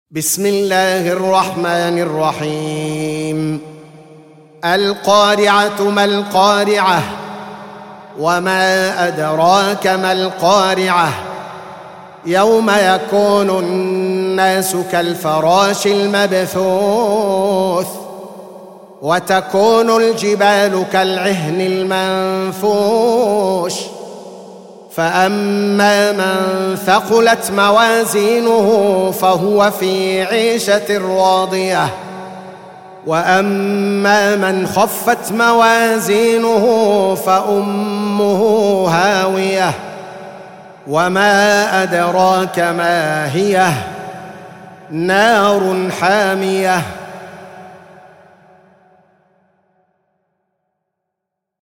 بسم الله الرحمن الرحيم. القارعة ما القارعة وما أدراك ما القارعة يوم يكون الناس كالفراش المبثوث وتكون الجبال كالعهن المنفوش فأما من ثقلت موازينه فهو في عيشة راضية وأما من خفت موازينه فأمه هاوية وما أدراك ما هي نار حامية